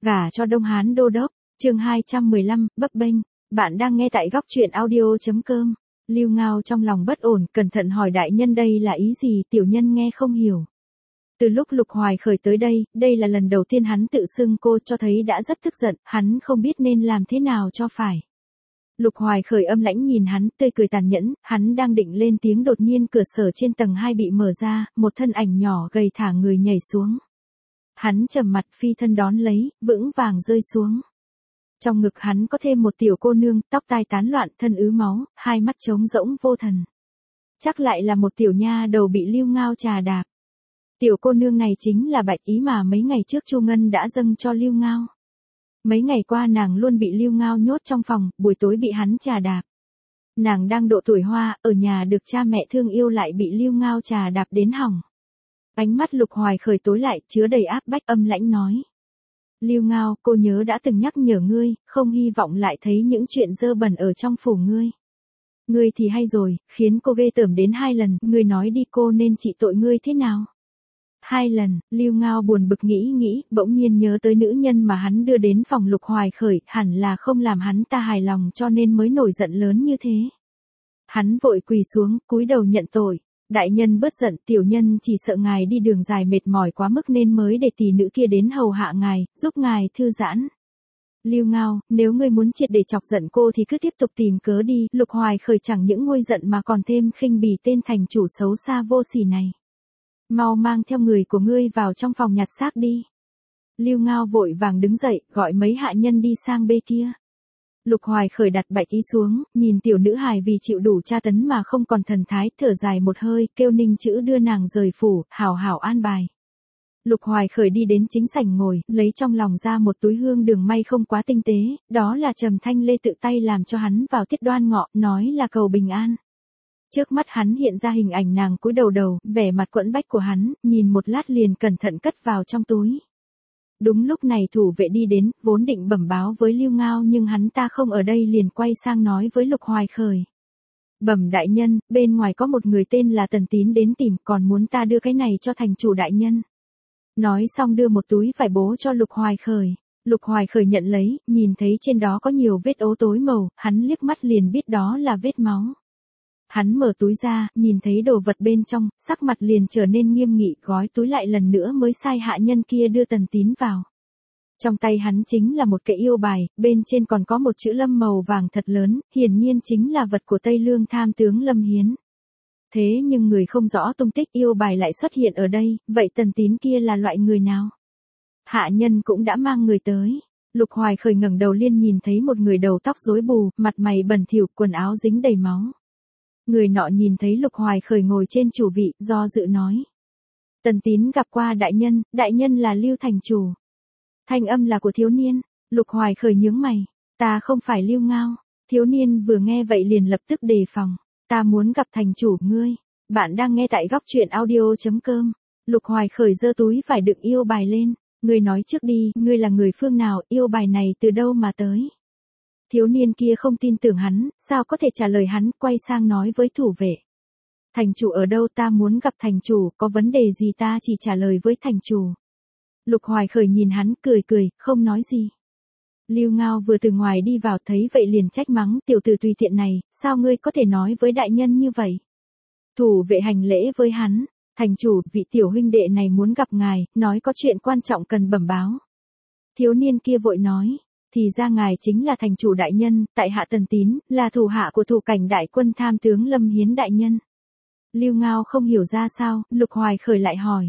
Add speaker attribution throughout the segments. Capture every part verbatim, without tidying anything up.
Speaker 1: Gả cho Đông Hán đô đốc, chương hai trăm mười lăm, bấp bênh. Bạn đang nghe tại góc truyện audio.com. Lưu Ngao trong lòng bất ổn, cẩn thận hỏi đại nhân đây là ý gì, tiểu nhân nghe không hiểu. Từ lúc Lục Hoài Khởi tới đây, đây là lần đầu tiên hắn tự xưng cô, cho thấy đã rất tức giận, hắn không biết nên làm thế nào cho phải. Lục Hoài Khởi âm lãnh nhìn hắn, tươi cười tàn nhẫn, hắn đang định lên tiếng đột nhiên cửa sở trên tầng hai bị mở ra, một thân ảnh nhỏ gầy thả người nhảy xuống. Hắn trầm mặt phi thân đón lấy, vững vàng rơi xuống. Trong ngực hắn có thêm một tiểu cô nương, tóc tai tán loạn, thân ứ máu, hai mắt trống rỗng vô thần. Chắc lại là một tiểu nha đầu bị Lưu Ngao trà đạp. Tiểu cô nương này chính là Bạch Ý mà mấy ngày trước Chu Ngân đã dâng cho Lưu Ngao. Mấy ngày qua nàng luôn bị Lưu Ngao nhốt trong phòng, buổi tối bị hắn trà đạp. Nàng đang độ tuổi hoa, ở nhà được cha mẹ thương yêu lại bị Lưu Ngao trà đạp đến hỏng. Ánh mắt Lục Hoài Khởi tối lại, chứa đầy áp bách, âm lãnh nói. Lưu Ngao, cô nhớ đã từng nhắc nhở ngươi, không hy vọng lại thấy những chuyện dơ bẩn ở trong phủ ngươi. Ngươi thì hay rồi, khiến cô ghê tởm đến hai lần, ngươi nói đi cô nên trị tội ngươi thế nào? Hai lần, Lưu Ngao buồn bực nghĩ nghĩ, bỗng nhiên nhớ tới nữ nhân mà hắn đưa đến phòng Lục Hoài Khởi, hẳn là không làm hắn ta hài lòng cho nên mới nổi giận lớn như thế. Hắn vội quỳ xuống, cúi đầu nhận tội. Đại nhân bớt giận, tiểu nhân chỉ sợ ngài đi đường dài mệt mỏi quá mức nên mới để tỷ nữ kia đến hầu hạ ngài, giúp ngài thư giãn. Lưu Ngao, nếu ngươi muốn triệt để chọc giận cô thì cứ tiếp tục tìm cớ đi, Lục Hoài Khởi chẳng những nguôi giận mà còn thêm khinh bỉ tên thành chủ xấu xa vô sỉ này. Mau mang theo người của ngươi vào trong phòng nhặt xác đi. Lưu Ngao vội vàng đứng dậy, gọi mấy hạ nhân đi sang bên kia. Lục Hoài Khởi đặt Bạch Ý xuống, nhìn tiểu nữ hài vì chịu đủ tra tấn mà không còn thần thái, thở dài một hơi, kêu Ninh Chữ đưa nàng rời phủ, hảo hảo an bài. Lục Hoài Khởi đi đến chính sảnh ngồi, lấy trong lòng ra một túi hương đường may không quá tinh tế, đó là Trầm Thanh Lê tự tay làm cho hắn vào tiết đoan ngọ, nói là cầu bình an. Trước mắt hắn hiện ra hình ảnh nàng cúi đầu đầu, vẻ mặt quẫn bách của hắn, nhìn một lát liền cẩn thận cất vào trong túi. Đúng lúc này thủ vệ đi đến, vốn định bẩm báo với Lưu Ngao nhưng hắn ta không ở đây liền quay sang nói với Lục Hoài Khởi. Bẩm đại nhân, bên ngoài có một người tên là Tần Tín đến tìm, còn muốn ta đưa cái này cho thành chủ đại nhân. Nói xong đưa một túi vải bố cho Lục Hoài Khởi. Lục Hoài Khởi nhận lấy, nhìn thấy trên đó có nhiều vết ố tối màu, hắn liếc mắt liền biết đó là vết máu. Hắn mở túi ra, nhìn thấy đồ vật bên trong, sắc mặt liền trở nên nghiêm nghị, gói túi lại lần nữa mới sai hạ nhân kia đưa Tần Tín vào. Trong tay hắn chính là một cái yêu bài, bên trên còn có một chữ Lâm màu vàng thật lớn, hiển nhiên chính là vật của Tây Lương tham tướng Lâm Hiến. Thế nhưng người không rõ tung tích yêu bài lại xuất hiện ở đây, vậy Tần Tín kia là loại người nào? Hạ nhân cũng đã mang người tới. Lục Hoài Khởi ngẩng đầu liên nhìn thấy một người đầu tóc rối bù, mặt mày bẩn thỉu, quần áo dính đầy máu. Người nọ nhìn thấy Lục Hoài Khởi ngồi trên chủ vị, do dự nói. Tần Tín gặp qua đại nhân, đại nhân là Lưu thành chủ. Thanh âm là của thiếu niên. Lục Hoài Khởi nhướng mày. Ta không phải Lưu Ngao. Thiếu niên vừa nghe vậy liền lập tức đề phòng. Ta muốn gặp thành chủ ngươi. Bạn đang nghe tại góc truyện audio.com. Lục Hoài Khởi giơ túi phải đựng yêu bài lên. Ngươi nói trước đi, ngươi là người phương nào, yêu bài này từ đâu mà tới? Thiếu niên kia không tin tưởng hắn, sao có thể trả lời hắn, quay sang nói với thủ vệ. Thành chủ ở đâu, ta muốn gặp thành chủ, có vấn đề gì ta chỉ trả lời với thành chủ. Lục Hoài Khởi nhìn hắn, cười cười, không nói gì. Lưu Ngao vừa từ ngoài đi vào thấy vậy liền trách mắng, tiểu tử tùy tiện này, sao ngươi có thể nói với đại nhân như vậy? Thủ vệ hành lễ với hắn, thành chủ, vị tiểu huynh đệ này muốn gặp ngài, nói có chuyện quan trọng cần bẩm báo. Thiếu niên kia vội nói. Thì ra ngài chính là thành chủ đại nhân, tại hạ Tần Tín, là thủ hạ của thủ cảnh đại quân tham tướng Lâm Hiến đại nhân. Lưu Ngao không hiểu ra sao, Lục Hoài Khởi lại hỏi.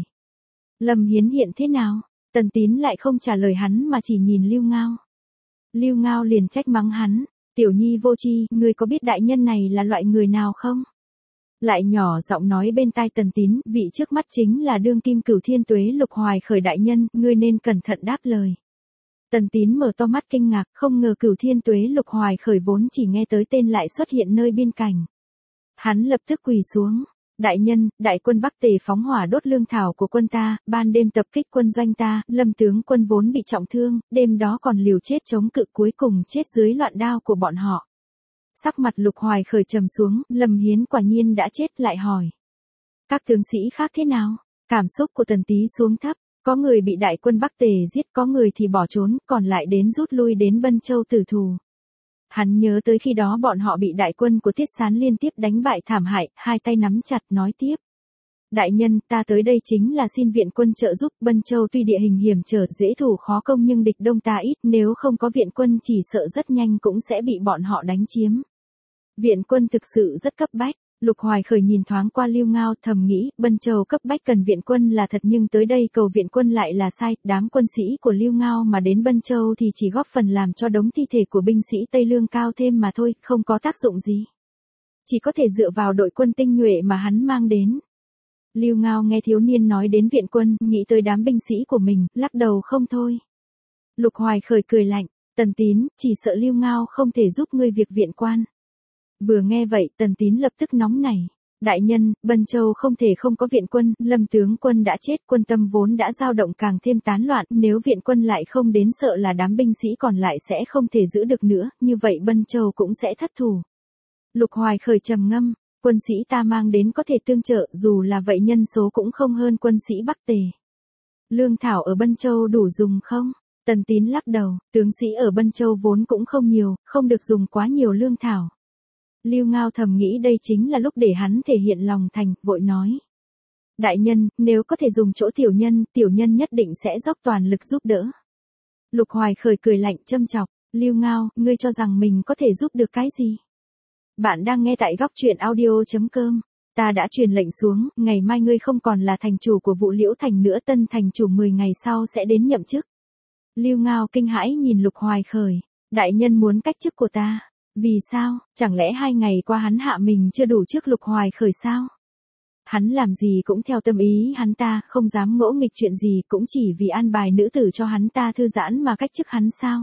Speaker 1: Lâm Hiến hiện thế nào? Tần Tín lại không trả lời hắn mà chỉ nhìn Lưu Ngao. Lưu Ngao liền trách mắng hắn, tiểu nhi vô tri, ngươi có biết đại nhân này là loại người nào không? Lại nhỏ giọng nói bên tai Tần Tín, vị trước mắt chính là đương kim Cửu Thiên Tuế Lục Hoài Khởi đại nhân, ngươi nên cẩn thận đáp lời. Tần Tín mở to mắt kinh ngạc, không ngờ Cửu Thiên Tuế Lục Hoài Khởi vốn chỉ nghe tới tên lại xuất hiện nơi biên cảnh. Hắn lập tức quỳ xuống. Đại nhân, đại quân Bắc Tề phóng hỏa đốt lương thảo của quân ta, ban đêm tập kích quân doanh ta, Lâm tướng quân vốn bị trọng thương, đêm đó còn liều chết chống cự cuối cùng chết dưới loạn đao của bọn họ. Sắc mặt Lục Hoài Khởi trầm xuống, Lâm Hiến quả nhiên đã chết, lại hỏi. Các tướng sĩ khác thế nào? Cảm xúc của Tần Tý xuống thấp. Có người bị đại quân Bắc Tề giết, có người thì bỏ trốn, còn lại đến rút lui đến Bân Châu tử thù. Hắn nhớ tới khi đó bọn họ bị đại quân của Tiết Sán liên tiếp đánh bại thảm hại, hai tay nắm chặt nói tiếp. Đại nhân, ta tới đây chính là xin viện quân trợ giúp. Bân Châu tuy địa hình hiểm trở, dễ thủ khó công nhưng địch đông ta ít, nếu không có viện quân chỉ sợ rất nhanh cũng sẽ bị bọn họ đánh chiếm. Viện quân thực sự rất cấp bách. Lục Hoài Khởi nhìn thoáng qua Lưu Ngao, thầm nghĩ, Bân Châu cấp bách cần viện quân là thật nhưng tới đây cầu viện quân lại là sai. Đám quân sĩ của Lưu Ngao mà đến Bân Châu thì chỉ góp phần làm cho đống thi thể của binh sĩ Tây Lương cao thêm mà thôi, không có tác dụng gì. Chỉ có thể dựa vào đội quân tinh nhuệ mà hắn mang đến. Lưu Ngao nghe thiếu niên nói đến viện quân, nghĩ tới đám binh sĩ của mình, lắc đầu không thôi. Lục Hoài Khởi cười lạnh, Tần Tín, chỉ sợ Lưu Ngao không thể giúp ngươi việc viện quan. Vừa nghe vậy, Tần Tín lập tức nóng nảy. Đại nhân, Bân Châu không thể không có viện quân, Lâm tướng quân đã chết, quân tâm vốn đã dao động càng thêm tán loạn, nếu viện quân lại không đến sợ là đám binh sĩ còn lại sẽ không thể giữ được nữa, như vậy Bân Châu cũng sẽ thất thủ. Lục Hoài Khởi trầm ngâm, quân sĩ ta mang đến có thể tương trợ, dù là vậy nhân số cũng không hơn quân sĩ Bắc Tề. Lương thảo ở Bân Châu đủ dùng không? Tần Tín lắc đầu, tướng sĩ ở Bân Châu vốn cũng không nhiều, không được dùng quá nhiều lương thảo. Lưu Ngao thầm nghĩ đây chính là lúc để hắn thể hiện lòng thành, vội nói. Đại nhân, nếu có thể dùng chỗ tiểu nhân, tiểu nhân nhất định sẽ dốc toàn lực giúp đỡ. Lục Hoài Khởi cười lạnh châm chọc, Lưu Ngao, ngươi cho rằng mình có thể giúp được cái gì? Bạn đang nghe tại góc truyện audio chấm com. Ta đã truyền lệnh xuống, ngày mai ngươi không còn là thành chủ của Vũ Liễu Thành nữa, tân thành chủ mười ngày sau sẽ đến nhậm chức. Lưu Ngao kinh hãi nhìn Lục Hoài Khởi, đại nhân muốn cách chức của ta. Vì sao, chẳng lẽ hai ngày qua hắn hạ mình chưa đủ trước Lục Hoài Khởi sao? Hắn làm gì cũng theo tâm ý hắn ta, không dám ngỗ nghịch chuyện gì, cũng chỉ vì an bài nữ tử cho hắn ta thư giãn mà cách chức hắn sao?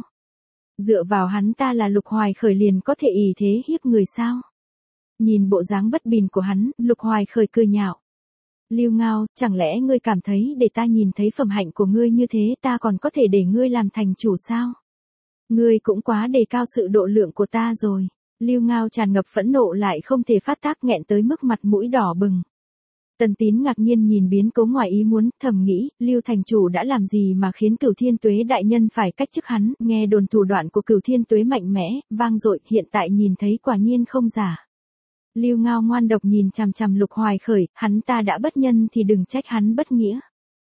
Speaker 1: Dựa vào hắn ta là Lục Hoài Khởi liền có thể ỷ thế hiếp người sao? Nhìn bộ dáng bất bình của hắn, Lục Hoài Khởi cười nhạo. Lưu Ngao, chẳng lẽ ngươi cảm thấy để ta nhìn thấy phẩm hạnh của ngươi như thế ta còn có thể để ngươi làm thành chủ sao? Ngươi cũng quá đề cao sự độ lượng của ta rồi. Lưu Ngao tràn ngập phẫn nộ lại không thể phát tác, nghẹn tới mức mặt mũi đỏ bừng. Tần Tín ngạc nhiên nhìn biến cố ngoài ý muốn, thầm nghĩ, Lưu thành chủ đã làm gì mà khiến Cửu Thiên Tuế đại nhân phải cách chức hắn, nghe đồn thủ đoạn của Cửu Thiên Tuế mạnh mẽ, vang dội, hiện tại nhìn thấy quả nhiên không giả. Lưu Ngao ngoan độc nhìn chằm chằm Lục Hoài Khởi, hắn ta đã bất nhân thì đừng trách hắn bất nghĩa.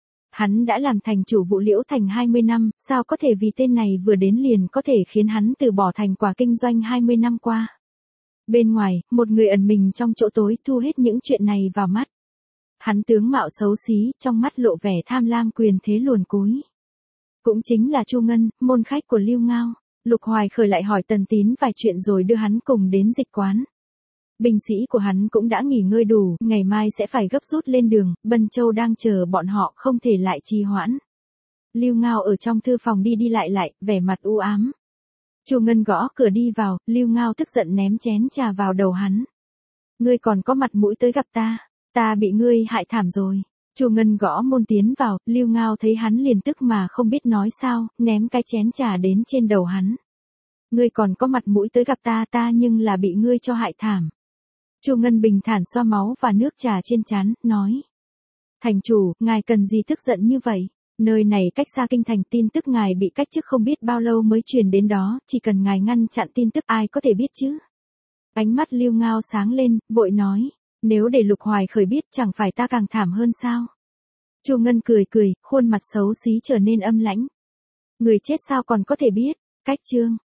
Speaker 1: Hắn đã làm thành chủ Vũ Liễu Thành hai mươi năm, sao có thể vì tên này vừa đến liền có thể khiến hắn từ bỏ thành quả kinh doanh hai mươi năm qua. Bên ngoài, một người ẩn mình trong chỗ tối thu hết những chuyện này vào mắt. Hắn tướng mạo xấu xí, trong mắt lộ vẻ tham lam quyền thế luồn cúi. Cũng chính là Chu Ngân, môn khách của Lưu Ngao. Lục Hoài Khởi lại hỏi Tần Tín vài chuyện rồi đưa hắn cùng đến dịch quán. Binh sĩ của hắn cũng đã nghỉ ngơi đủ, ngày mai sẽ phải gấp rút lên đường, Bân Châu đang chờ bọn họ không thể lại trì hoãn. Lưu Ngao ở trong thư phòng đi đi lại lại, vẻ mặt u ám. Chu Ngân gõ cửa đi vào, Lưu Ngao tức giận ném chén trà vào đầu hắn. Ngươi còn có mặt mũi tới gặp ta, ta bị ngươi hại thảm rồi. Chu Ngân gõ môn tiến vào, Lưu Ngao thấy hắn liền tức mà không biết nói sao, ném cái chén trà đến trên đầu hắn. Ngươi còn có mặt mũi tới gặp ta ta nhưng là bị ngươi cho hại thảm. Chu Ngân bình thản xoa máu và nước trà trên trán, nói. Thành chủ, ngài cần gì tức giận như vậy? Nơi này cách xa kinh thành, tin tức ngài bị cách chức không biết bao lâu mới truyền đến đó, chỉ cần ngài ngăn chặn tin tức ai có thể biết chứ? Ánh mắt Lưu Ngao sáng lên, vội nói. Nếu để Lục Hoài Khởi biết chẳng phải ta càng thảm hơn sao? Chu Ngân cười cười, khuôn mặt xấu xí trở nên âm lãnh. Người chết sao còn có thể biết? Cách chương.